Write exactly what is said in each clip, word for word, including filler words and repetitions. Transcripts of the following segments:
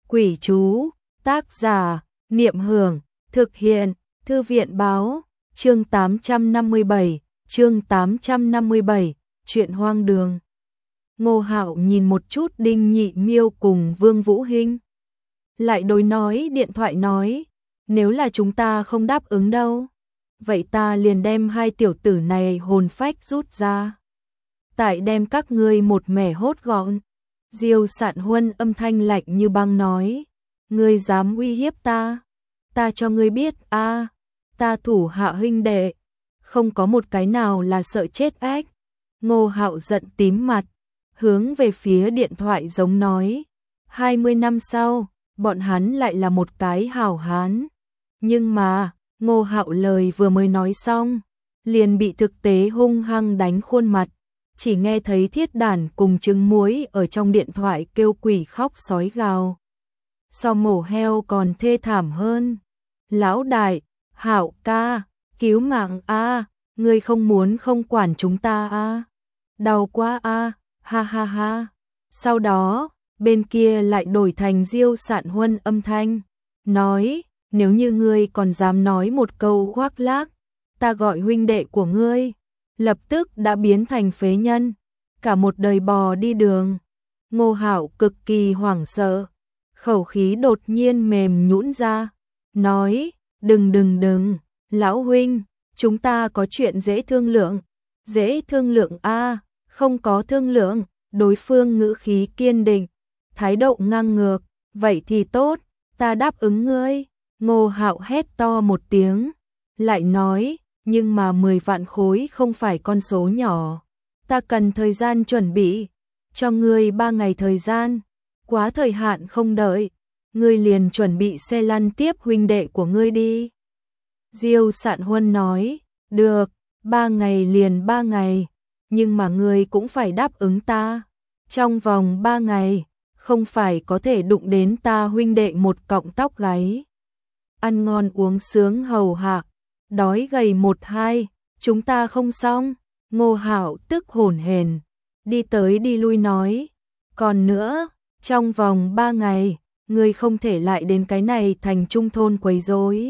Quỷ chú, tác giả, Niệm Hưởng, thực hiện, Thư viện báo, chương tám trăm năm mươi bảy, chương tám trăm năm mươi bảy, chuyện hoang đường. Ngô Hạo nhìn một chút Đinh Nhị Miêu cùng Vương Vũ Hinh. Lại đối nói điện thoại nói, nếu là chúng ta không đáp ứng đâu, vậy ta liền đem hai tiểu tử này hồn phách rút ra. Tại đem các ngươi một mẻ hốt gọn. Diêu Sạn Huân âm thanh lạnh như băng nói, ngươi dám uy hiếp ta, ta cho ngươi biết a, à, ta thủ hạ huynh đệ, không có một cái nào là sợ chết ách. Ngô Hạo giận tím mặt, hướng về phía điện thoại giống nói, hai mươi năm sau, bọn hắn lại là một cái hảo hán. Nhưng mà, Ngô Hạo lời vừa mới nói xong, liền bị thực tế hung hăng đánh khuôn mặt. Chỉ nghe thấy Thiết Đản cùng trứng muối ở trong điện thoại kêu quỷ khóc sói gào. So mổ heo còn thê thảm hơn. Lão đại, Hạo ca, cứu mạng a, ngươi không muốn không quản chúng ta a. Đau quá a, ha ha ha. Sau đó, bên kia lại đổi thành Diêu Sạn Huân âm thanh, nói, nếu như ngươi còn dám nói một câu khoác lác, ta gọi huynh đệ của ngươi lập tức đã biến thành phế nhân, cả một đời bò đi đường. Ngô Hạo cực kỳ hoảng sợ, khẩu khí đột nhiên mềm nhũn ra, nói, đừng đừng đừng, lão huynh, chúng ta có chuyện dễ thương lượng. Dễ thương lượng a, à, không có thương lượng. Đối phương ngữ khí kiên định, thái độ ngang ngược, vậy thì tốt, ta đáp ứng ngươi. Ngô Hạo hét to một tiếng, lại nói, nhưng mà mười vạn khối không phải con số nhỏ, ta cần thời gian chuẩn bị, cho ngươi ba ngày thời gian, quá thời hạn không đợi, ngươi liền chuẩn bị xe lăn tiếp huynh đệ của ngươi đi. Diêu Sạn Huân nói, được, ba ngày liền ba ngày, nhưng mà ngươi cũng phải đáp ứng ta, trong vòng ba ngày, không phải có thể đụng đến ta huynh đệ một cọng tóc gáy. Ăn ngon uống sướng hầu hạ, đói gầy một hai, chúng ta không xong. Ngô Hạo tức hổn hển, đi tới đi lui nói, còn nữa, trong vòng ba ngày, ngươi không thể lại đến cái này thành trung thôn quấy rối.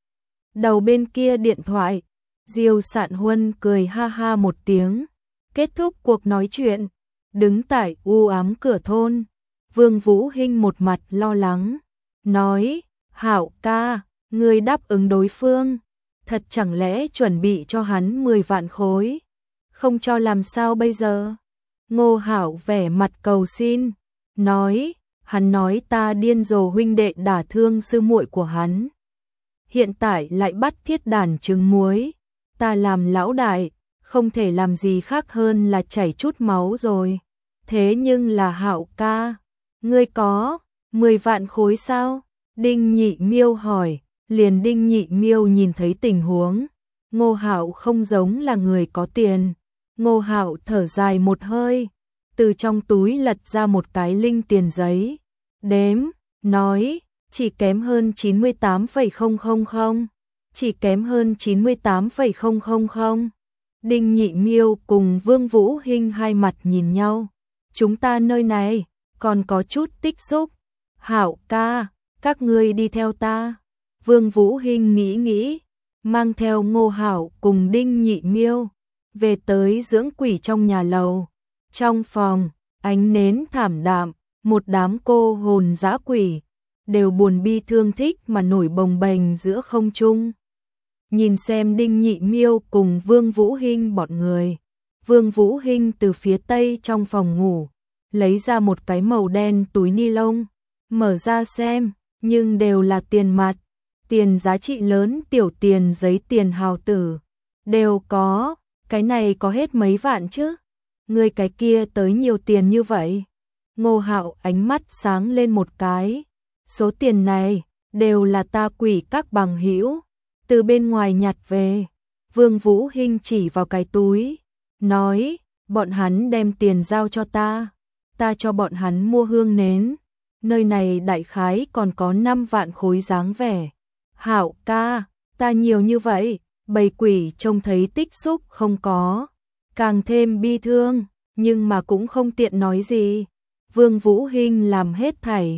Đầu bên kia điện thoại, Diêu Sạn Huân cười ha ha một tiếng, kết thúc cuộc nói chuyện, đứng tại u ám cửa thôn. Vương Vũ Hinh một mặt lo lắng, nói, Hạo ca, ngươi đáp ứng đối phương, thật chẳng lẽ chuẩn bị cho hắn mười vạn khối, không cho làm sao bây giờ? Ngô Hạo vẻ mặt cầu xin, nói, hắn nói ta điên rồ huynh đệ đả thương sư muội của hắn. Hiện tại lại bắt Thiết Đản trứng muối, ta làm lão đại, không thể làm gì khác hơn là chảy chút máu rồi. Thế nhưng là Hạo ca, ngươi có mười vạn khối sao? Đinh Nhị Miêu hỏi. Liền Đinh Nhị Miêu nhìn thấy tình huống, Ngô Hạo không giống là người có tiền. Ngô Hạo thở dài một hơi, từ trong túi lật ra một cái linh tiền giấy, đếm, nói, chỉ kém hơn chín mươi tám phẩy không không không, chỉ kém hơn chín mươi tám phẩy không không không. Đinh Nhị Miêu cùng Vương Vũ Hinh hai mặt nhìn nhau, chúng ta nơi này còn có chút tích xúc. Hạo ca, các ngươi đi theo ta. Vương Vũ Hinh nghĩ nghĩ, mang theo Ngô Hạo cùng Đinh Nhị Miêu về tới dưỡng quỷ trong nhà lầu. Trong phòng, ánh nến thảm đạm, một đám cô hồn dã quỷ đều buồn bi thương thích mà nổi bồng bềnh giữa không trung. Nhìn xem Đinh Nhị Miêu cùng Vương Vũ Hinh bọn người, Vương Vũ Hinh từ phía tây trong phòng ngủ lấy ra một cái màu đen túi ni lông, mở ra xem, nhưng đều là tiền mặt. Tiền giá trị lớn, tiểu tiền, giấy tiền hào tử đều có, cái này có hết mấy vạn chứ? Người cái kia tới nhiều tiền như vậy? Ngô Hạo ánh mắt sáng lên một cái, số tiền này đều là ta quỷ các bằng hữu từ bên ngoài nhặt về. Vương Vũ Hinh chỉ vào cái túi, nói, bọn hắn đem tiền giao cho ta, ta cho bọn hắn mua hương nến, nơi này đại khái còn có năm vạn khối dáng vẻ. Hạo ca, ta nhiều như vậy, bầy quỷ trông thấy tích xúc không có, càng thêm bi thương, nhưng mà cũng không tiện nói gì. Vương Vũ Hinh làm hết thảy,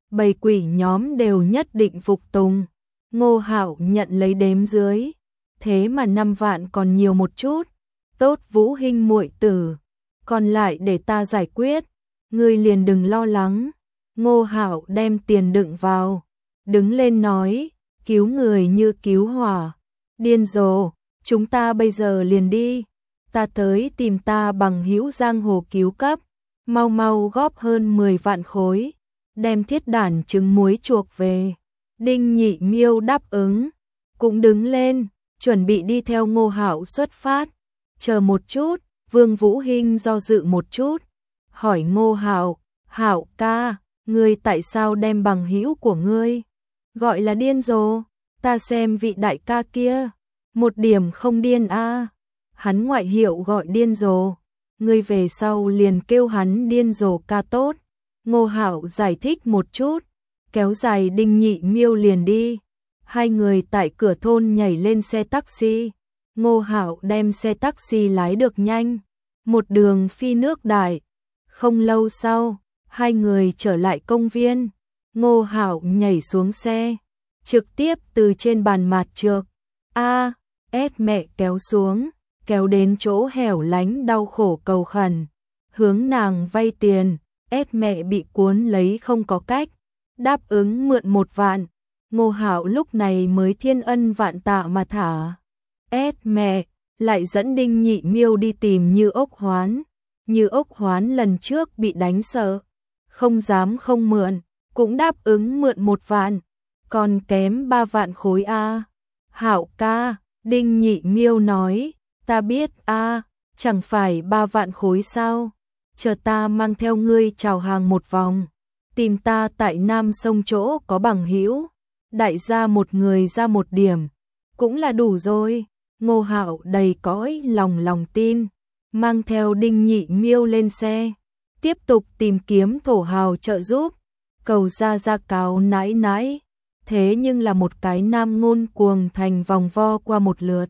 bầy quỷ nhóm đều nhất định phục tùng. Ngô Hạo nhận lấy đếm dưới, thế mà năm vạn còn nhiều một chút. Tốt Vũ Hinh muội tử, còn lại để ta giải quyết, ngươi liền đừng lo lắng. Ngô Hạo đem tiền đựng vào, đứng lên nói, cứu người như cứu hỏa. Điên rồ, chúng ta bây giờ liền đi. Ta tới tìm ta bằng hữu giang hồ cứu cấp, mau mau góp hơn mười vạn khối, đem thiết đản trứng muối chuộc về. Đinh Nhị Miêu đáp ứng, cũng đứng lên, chuẩn bị đi theo Ngô Hạo xuất phát. Chờ một chút, Vương Vũ Hinh do dự một chút, hỏi Ngô Hạo, Hạo ca, ngươi tại sao đem bằng hữu của ngươi gọi là điên rồ? Ta xem vị đại ca kia, một điểm không điên a. Hắn ngoại hiệu gọi điên rồ, ngươi về sau liền kêu hắn điên rồ ca tốt. Ngô Hạo giải thích một chút, kéo dài Đinh Nhị Miêu liền đi. Hai người tại cửa thôn nhảy lên xe taxi. Ngô Hạo đem xe taxi lái được nhanh, một đường phi nước đại. Không lâu sau, hai người trở lại công viên. Ngô Hạo nhảy xuống xe, trực tiếp từ trên bàn mạt trược a ét mẹ kéo xuống, kéo đến chỗ hẻo lánh đau khổ cầu khẩn, hướng nàng vay tiền. Ét mẹ bị cuốn lấy không có cách, đáp ứng mượn một vạn. Ngô Hạo lúc này mới thiên ân vạn tạ mà thả ét mẹ, lại dẫn Đinh Nhị Miêu đi tìm Như Ốc Hoán. Như Ốc Hoán lần trước bị đánh sợ, không dám không mượn, cũng đáp ứng mượn một vạn, còn kém ba vạn khối a. Hạo ca, Đinh Nhị Miêu nói, ta biết a, chẳng phải ba vạn khối sao? Chờ ta mang theo ngươi chào hàng một vòng, tìm ta tại Nam Sông chỗ có bằng hữu, đại gia một người ra một điểm, cũng là đủ rồi. Ngô Hạo đầy cõi lòng lòng tin, mang theo Đinh Nhị Miêu lên xe, tiếp tục tìm kiếm thổ hào trợ giúp, cầu ra ra cáo nãi nãi. Thế nhưng là một cái nam ngôn cuồng thành vòng vo qua một lượt.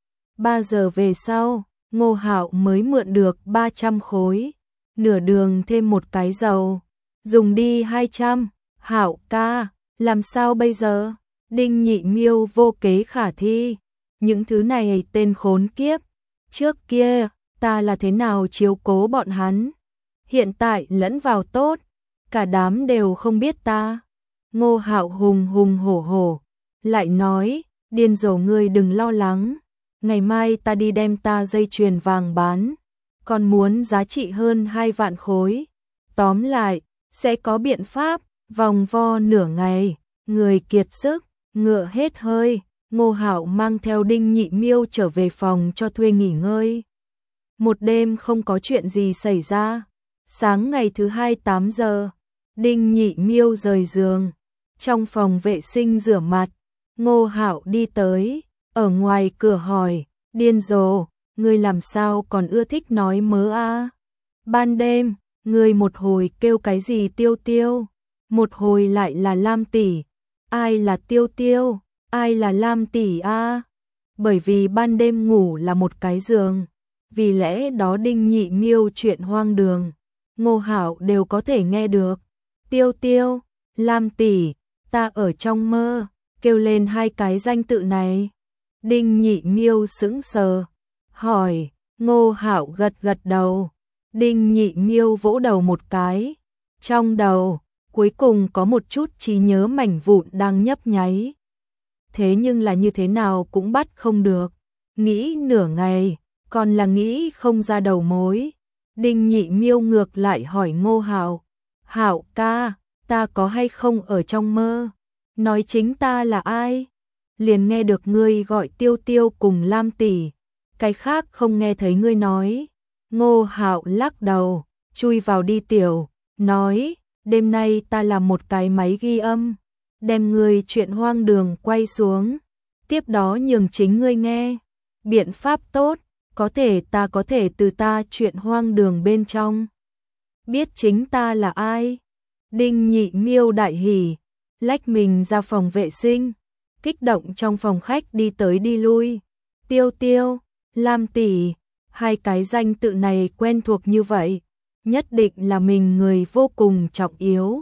Ba giờ về sau, Ngô Hạo mới mượn được ba trăm khối, nửa đường thêm một cái dầu, dùng đi hai trăm. Hạo ca, làm sao bây giờ? Đinh Nhị Miêu vô kế khả thi, những thứ này tên khốn kiếp, trước kia ta là thế nào chiếu cố bọn hắn, hiện tại lẫn vào tốt, cả đám đều không biết ta. Ngô Hạo hùng hùng hổ hổ, lại nói, điên rồ ngươi đừng lo lắng, ngày mai ta đi đem ta dây chuyền vàng bán, còn muốn giá trị hơn hai vạn khối. Tóm lại, sẽ có biện pháp. Vòng vo nửa ngày, người kiệt sức, ngựa hết hơi, Ngô Hạo mang theo Đinh Nhị Miêu trở về phòng cho thuê nghỉ ngơi. Một đêm không có chuyện gì xảy ra. Sáng ngày thứ hai tám giờ, Đinh Nhị Miêu rời giường, trong phòng vệ sinh rửa mặt. Ngô Hạo đi tới, ở ngoài cửa hỏi, điên rồ, ngươi làm sao còn ưa thích nói mớ a? Ban đêm, ngươi một hồi kêu cái gì Tiêu Tiêu, một hồi lại là Lam tỷ, ai là Tiêu Tiêu, ai là Lam tỷ a? Bởi vì ban đêm ngủ là một cái giường, vì lẽ đó Đinh Nhị Miêu chuyện hoang đường, Ngô Hạo đều có thể nghe được. Tiêu Tiêu, Lam tỷ, ta ở trong mơ kêu lên hai cái danh tự này. Đinh Nhị Miêu sững sờ, hỏi. Ngô Hạo gật gật đầu. Đinh Nhị Miêu vỗ đầu một cái, trong đầu cuối cùng có một chút trí nhớ mảnh vụn đang nhấp nháy. Thế nhưng là như thế nào cũng bắt không được, nghĩ nửa ngày, còn là nghĩ không ra đầu mối. Đinh Nhị Miêu ngược lại hỏi Ngô Hạo, Hạo ca, ta có hay không ở trong mơ nói chính ta là ai? Liền nghe được ngươi gọi Tiêu Tiêu cùng Lam tỷ, cái khác không nghe thấy ngươi nói. Ngô Hạo lắc đầu, chui vào đi tiểu, nói, đêm nay ta làm một cái máy ghi âm, đem ngươi chuyện hoang đường quay xuống, tiếp đó nhường chính ngươi nghe. Biện pháp tốt, có thể ta có thể từ ta chuyện hoang đường bên trong biết chính ta là ai. Đinh Nhị Miêu đại hỉ, lách mình ra phòng vệ sinh, kích động trong phòng khách đi tới đi lui. Tiêu Tiêu, Lam tỷ, hai cái danh tự này quen thuộc như vậy, nhất định là mình người vô cùng trọng yếu.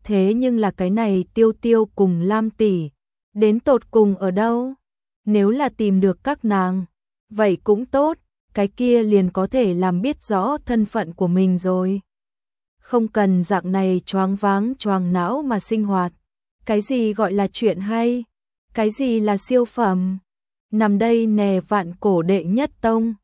Thế nhưng là cái này Tiêu Tiêu cùng Lam tỷ, đến tột cùng ở đâu? Nếu là tìm được các nàng, vậy cũng tốt, cái kia liền có thể làm biết rõ thân phận của mình rồi. Không cần dạng này choáng váng choàng não mà sinh hoạt. Cái gì gọi là chuyện hay? Cái gì là siêu phẩm? Nằm đây nè vạn cổ đệ nhất tông.